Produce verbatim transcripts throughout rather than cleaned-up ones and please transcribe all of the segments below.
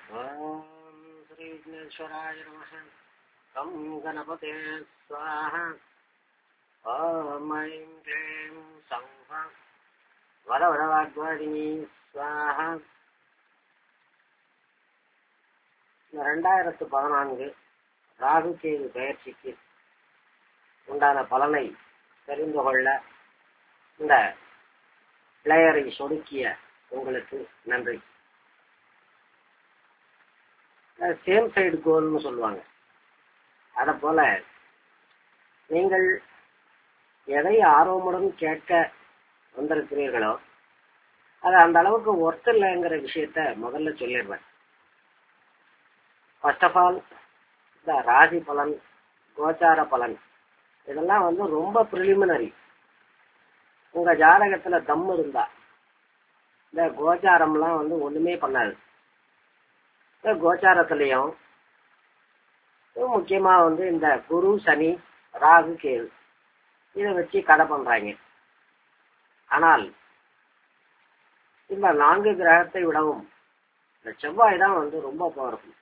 ओम श्री विघ्नेश्वराय नमः। तं गणपते स्वाहा। ओम ऐं क्लीं सौः वरवरवाग्वादिनी स्वाहा. ரெண்டாயிரத்து பதினான்கு ராகு கேது பயிற்சிக்கு உண்டான பலனை தெரிந்து கொள்ள இந்த பிளேயரை சொடுக்கிய உங்களுக்கு நன்றி. சேம் சைடு கோல்னு சொல்லுவாங்க. அத போல நீங்கள் எதை ஆர்வமுடன் கேட்க வந்திருக்கிறீர்களோ அது அந்த அளவுக்கு ஒர்த் இல்லைங்கிற விஷயத்த முதல்ல சொல்லிடுறேன். ஃபர்ஸ்ட் ஆஃப் ஆல், இந்த ராசி பலன், கோச்சார பலன் இதெல்லாம் வந்து ரொம்ப பிரிலிமினரி. உங்க ஜாதகத்துல தம் இருந்தா இந்த கோச்சாரம்லாம் வந்து ஒண்ணுமே பண்ணாது. இந்த கோச்சாரத்திலையும் முக்கியமா வந்து இந்த குரு, சனி, ராகு, கேது இதை வச்சு கதை பண்றாங்க. ஆனால் இந்த நான்கு கிரகத்தை விடவும் இந்த செவ்வாய் தான் வந்து ரொம்ப பவர்ஃபுல்.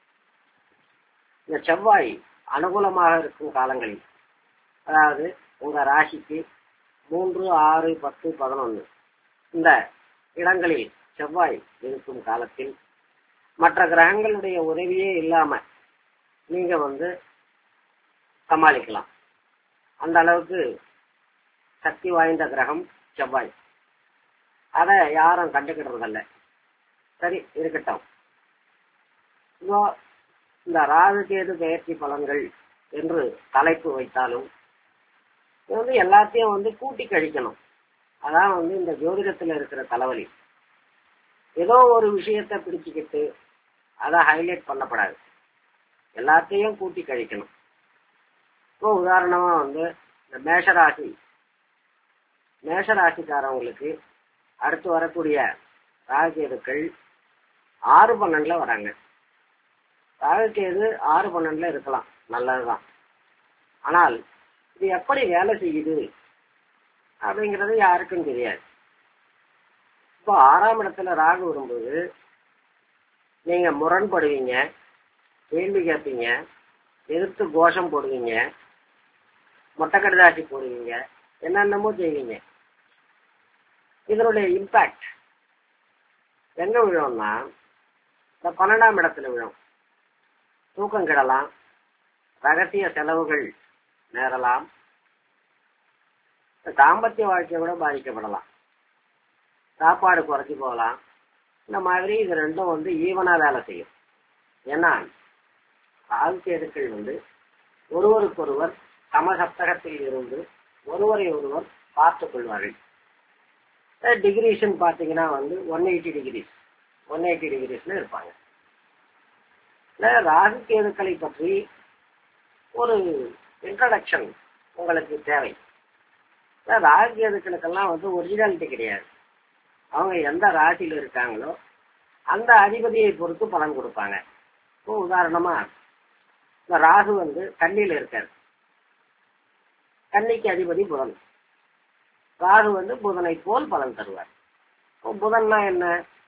இந்த செவ்வாய் அனுகூலமாக இருக்கும் காலங்களில், அதாவது உங்க ராசிக்கு மூன்று, ஆறு, பத்து, பதினொன்னு இந்த இடங்களில் செவ்வாய் இருக்கும் காலத்தில் மற்ற கிரகங்களுடைய உதவியே இல்லாம நீங்க வந்து சமாளிக்கலாம். அந்த அளவுக்கு சக்தி வாய்ந்த கிரகம் செவ்வாய். அத யாரும் கண்டுக்கிடுறதில்ல. சரி, இருக்கட்டும். இப்போ இந்த ராகு கேது பெயர்ச்சி பலன்கள் என்று தலைப்பு வைத்தாலும் இது வந்து எல்லாத்தையும் வந்து கூட்டி கழிக்கணும். அதான் வந்து இந்த ஜோதிடத்துல இருக்கிற தலைவலி. ஏதோ ஒரு விஷயத்த பிடிச்சுக்கிட்டு அதை ஹைலைட் பண்ணப்படாது. எல்லாத்தையும் கூட்டி கழிக்கணும். இப்போ உதாரணமா வந்து இந்த மேஷராசி மேஷராசிக்காரவங்களுக்கு அடுத்து வரக்கூடிய ராகுகேதுக்கள் ஆறு பன்னெண்டுல வராங்க. ராகுகேது ஆறு பன்னெண்டுல இருக்கலாம், நல்லதுதான். ஆனால் இது எப்படி வேலை செய்யுது அப்படிங்கிறது யாருக்கும் தெரியாது. இப்போ ஆறாம் இடத்துல ராகு வரும்போது நீங்க முரண்படுவீங்க, கேள்வி கேட்பீங்க, எதிர்த்து கோஷம் போடுவீங்க, மொட்டை கடிதாசி போடுவீங்க, என்னென்னமோ செய்வீங்க. இதனுடைய இம்பாக்ட் எங்க விழும்னா இந்த பன்னெண்டாம் இடத்துல விழும். தூக்கம் கெடலாம், ரகசிய செலவுகள் நேரலாம், தாம்பத்திய வாழ்க்கையை கூட பாதிக்கப்படலாம், சாப்பாடு குறைச்சி போகலாம். இந்த மாதிரி இது ரெண்டும் வந்து ஈவனா வேலை செய்யும். ஏன்னா ராகுகேதுக்கள் வந்து ஒருவருக்கொருவர் சமசப்தகத்தில் இருந்து ஒருவரை ஒருவர் பார்த்துக் கொள்வார்கள். டிகிரிஸ்ன்னு பாத்தீங்கன்னா வந்து one eighty degrees one eighty டிகிரிஸ்ல இருப்பாங்க. ராகுகேதுக்களை பற்றி ஒரு இன்ட்ரடக்ஷன் உங்களுக்கு தேவை. ராகுகேதுக்களுக்கெல்லாம் வந்து ஒரிஜினாலிட்டி கிடையாது. அவங்க எந்த ராசியில இருக்காங்களோ அந்த அதிபதியை பொறுத்து பலன் கொடுப்பாங்க. இப்போ உதாரணமா இந்த ராகு வந்து கன்னியில இருக்காரு. கன்னிக்கு அதிபதி புதன். ராகு வந்து புதனை போல் பலன் தருவார். புதன்னா என்ன?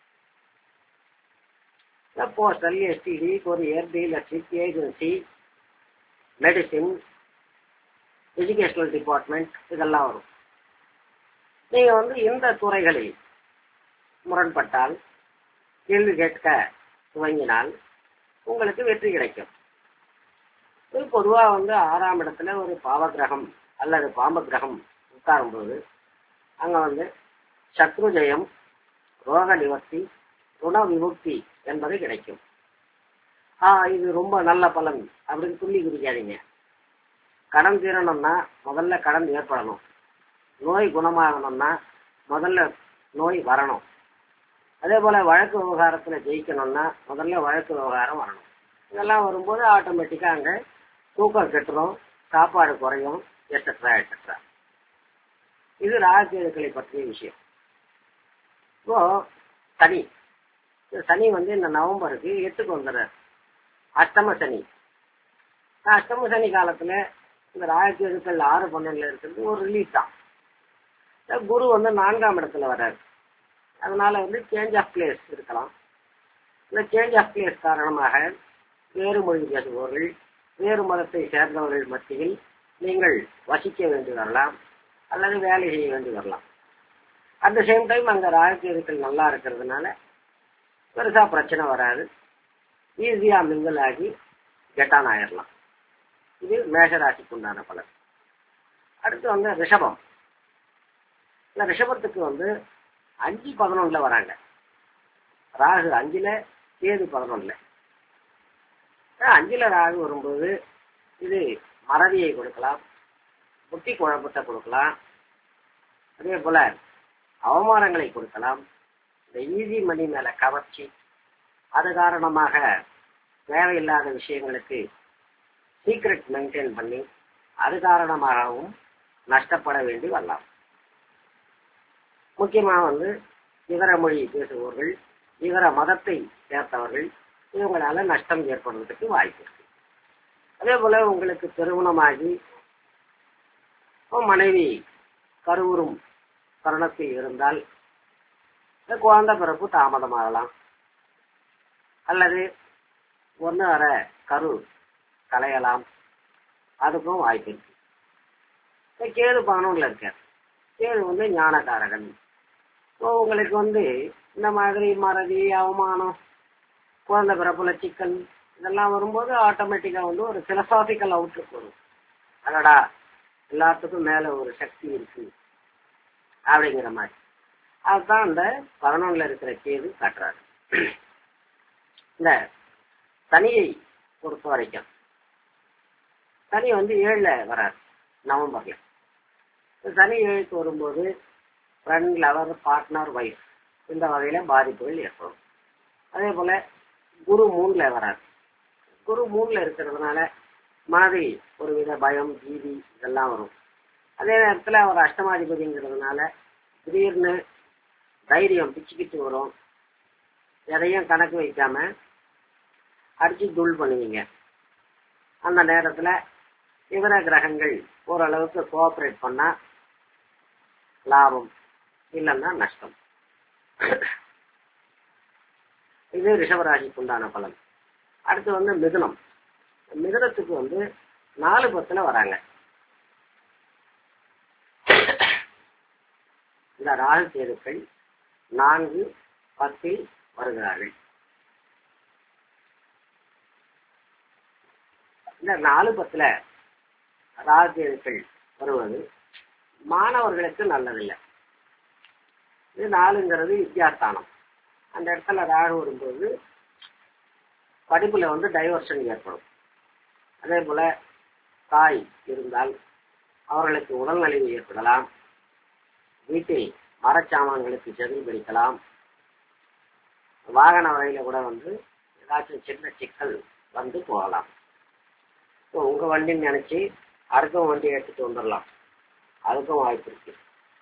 Postal, STD, courier, dealership, agency, medicine, educational department இதெல்லாம் வரும். நீங்க வந்து இந்த துறைகளில் முரண்பட்டால், கேள்வி கேட்க துவங்கினால் உங்களுக்கு வெற்றி கிடைக்கும். இது பொதுவா வந்து ஆறாம் இடத்துல ஒரு பாவ கிரகம் அல்லது பாம்பு கிரகம் உட்காரும் போது அங்க வந்து சத்ரு ஜெயம், ரோக நிவர்த்தி, ருண விமுக்தி என்பது கிடைக்கும். ஆஹ் இது ரொம்ப நல்ல பலன் அப்படின்னு சொல்லி குதிக்காதீங்க. கடன் தீரணும்னா முதல்ல கடன் ஏற்படணும். நோய் குணமாகணும்னா முதல்ல நோய் வரணும். அதே போல வழக்கு விவகாரத்துல ஜெயிக்கணும்னா முதல்ல வழக்கு விவகாரம் வரணும். இதெல்லாம் வரும்போது ஆட்டோமேட்டிக்கா அங்க தூக்கம் கெட்டுரும், சாப்பாடு குறையும், எட்ஸெட்ரா எட்ஸெட்ரா. இது ராகுகேதுக்களை பற்றிய விஷயம். இப்போ சனி சனி வந்து இந்த நவம்பருக்கு எட்டுக்கு வந்துடுறாரு. அஷ்டம சனி. அஷ்டம சனி காலத்துல இந்த ராகுகேதுக்கள் ஆறு பன்னெண்டுல இருக்கிறது ஒரு ரிலீஃப் தான். குரு வந்து நான்காம் இடத்துல வர்றாரு. அதனால வந்து சேஞ்ச் ஆஃப் பிளேஸ் இருக்கலாம். இந்த சேஞ்ச் ஆஃப் பிளேஸ் காரணமாக வேறு மொழி பேசுபவர்கள், வேறு மதத்தை சேர்ந்தவர்கள் மத்தியில் நீங்கள் வசிக்க வேண்டி வரலாம் அல்லது வேலை செய்ய வேண்டி வரலாம். அட் த சேம் டைம் அங்க ராஜகீயர்கள் நல்லா இருக்கிறதுனால பெருசா பிரச்சனை வராது, ஈஸியா மிங்கிள் ஆகி கெட்டான் ஆயிடலாம். இது மேஷராசிக்கு உண்டான பலன். அடுத்து வந்து ரிஷபம். இந்த ரிஷபத்துக்கு வந்து அஞ்சு பதினொன்னுல வராங்க. ராகு அஞ்சுல, கேது பதினொன்னுல. அஞ்சுல ராகு வரும்போது இது மறதியை கொடுக்கலாம், புத்தி குழப்பத்தை கொடுக்கலாம், அதே போல அவமானங்களை கொடுக்கலாம். இந்த ஈஸி மணி மேல கவர்ச்சி, அது காரணமாக தேவையில்லாத விஷயங்களுக்கு சீக்ரெட் மெயின்டைன் பண்ணி அது காரணமாகவும் நஷ்டப்பட வேண்டி வரலாம். முக்கியமா வந்து இதர மொழி பேசுபவர்கள், இதர மதத்தை சேர்த்தவர்கள், இவங்களால நஷ்டம் ஏற்படுவதற்கு வாய்ப்பு இருக்கு. அதே போல உங்களுக்கு திருமணமாகி மனைவி கருவுறும் தருணத்தில் இருந்தால் குழந்தை பிறப்பு தாமதமாகலாம், அல்லது ஒன்று அற கரு கலையலாம், அதுக்கும் வாய்ப்பு இருக்கு. கேது பதினொன்றுல இருக்கார். கேது வந்து ஞானகாரகன். உங்களுக்கு வந்து இந்த மாதிரி மறதி, அவமானம், குழந்தை பிறப்புல சிக்கல் இதெல்லாம் வரும்போது ஆட்டோமேட்டிக்கா வந்து ஒரு பிலசாபிக்கல் அவுட்லுக் வரும். அடடா எல்லாத்துக்கும் மேல ஒரு சக்தி இருக்கு அப்படிங்கிற மாதிரி. அதுதான் அந்த பதினொன்னுல இருக்கிற கேது காட்டுறாரு. இந்த சனியை பொறுத்த வரைக்கும் சனி வந்து ஏழுல வராது, நவம்பர்ல. சனி ஏழுக்கு வரும்போது ஃப்ரெண்ட், லவர், பார்ட்னர், வைஃப் இந்த வகையில பாதிப்புகள் ஏற்படும். அதே போல குரு மூணுல வராது. குரு மூணுல இருக்கிறதுனால மனதில் ஒரு வித பயம், பீதி இதெல்லாம் வரும். அதே நேரத்துல அவர் அஷ்டமாதிபதிங்கிறதுனால திடீர்னு தைரியம் பிச்சுக்கிட்டு வரும். எதையும் கணக்கு வைக்காம அடிச்சு தூள் பண்ணுவீங்க. அந்த நேரத்துல இதர கிரகங்கள் ஓரளவுக்கு கோஆபரேட் பண்ணா லாபம், இல்லைன்னா நஷ்டம். இது ரிஷபராசிக்கு உண்டான பலன். அடுத்து வந்து மிதுனம். மிதுனத்துக்கு வந்து நாலு பத்துல வராங்க. இந்த ராகு கேதுக்கள் நான்கு பத்தில் வருகிறார்கள். இந்த நாலு பத்துல ராகு கேதுக்கள் வருவது மாணவர்களுக்கு நல்லதில்லை. இது நாலுங்கிறது வித்யாஸ்தானம். அந்த இடத்துல ராகு வரும்போது படிப்புல வந்து டைவர்ஷன் ஏற்படும். அதே போல தாய் இருந்தால் அவர்களுக்கு உடல் நலிவு ஏற்படலாம். வீட்டில் மரச்சாமான்களுக்கு செதில் பிடிக்கலாம். வாகன வகையில கூட வந்து ஏதாச்சும் சின்ன சிக்கல் வந்து போகலாம். உங்க வண்டின்னு நினைச்சு அடுத்த வண்டி எடுத்துட்டு வந்துடலாம், அதுக்கும் வாய்ப்பு இருக்கு.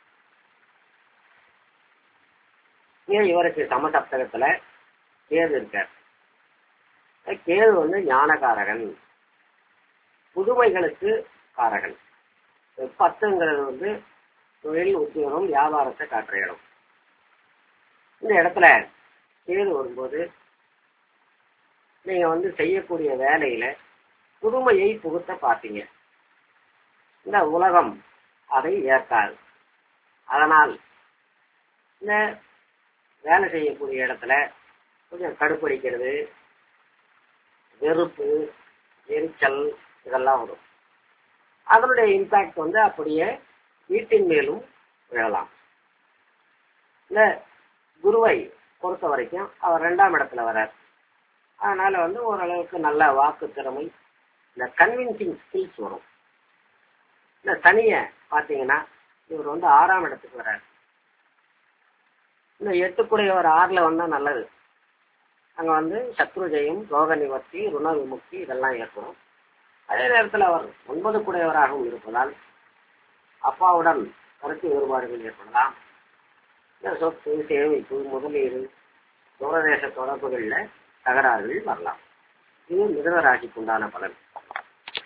ஏன் இவருக்கு சமசப்தகத்துல கேது இருக்கார். கேது வந்து ஞானகாரகன், புதுமைகளுக்கு காரகன். பத்துங்கிறது வந்து தொழில், உத்தியோகம், வியாபாரத்தை காட்டுற இடம். இந்த இடத்துல கேது வரும்போது நீங்க வந்து செய்யக்கூடிய வேலையில புதுமையை புகுத்த பார்த்தீங்க. இந்த உலகம் அதை ஏற்காது. அதனால் இந்த வேலை செய்யக்கூடிய இடத்துல கொஞ்சம் கடுப்படிக்கிறது, வெறுப்பு, எரிச்சல் இதெல்லாம் வரும். அதனுடைய இம்பாக்ட் வந்து அப்படியே வீட்டின் மேலும் விழலாம். இந்த குருவை பொறுத்த வரைக்கும் அவர் ரெண்டாம் இடத்துல வர்றார். அதனால வந்து ஓரளவுக்கு நல்ல வாக்கு திறமை, இந்த கன்வின்சிங் ஸ்கில்ஸ் வரும். இந்த சனிய பாத்தீங்கன்னா இவர் வந்து ஆறாம் இடத்துக்கு வர்றார். இந்த எட்டுக்குடையவர் ஆறுல வந்தா நல்லது. அங்க வந்து சத்ரு ஜெயம், ரோக நிவர்த்தி, ருண விமுக்தி இதெல்லாம் ஏற்படும். அதே நேரத்தில் அவர் ஒன்பது குடையவராகவும் இருப்பதால் அப்பாவுடன் கருத்து வேறுபாடுகள் ஏற்படலாம். சொத்து, சேமிப்பு, முதலீடு, தூரதேச தொடர்புகளில் தகராறுகள் வரலாம். இது மிதுன ராசிக்கு உண்டான பலன்.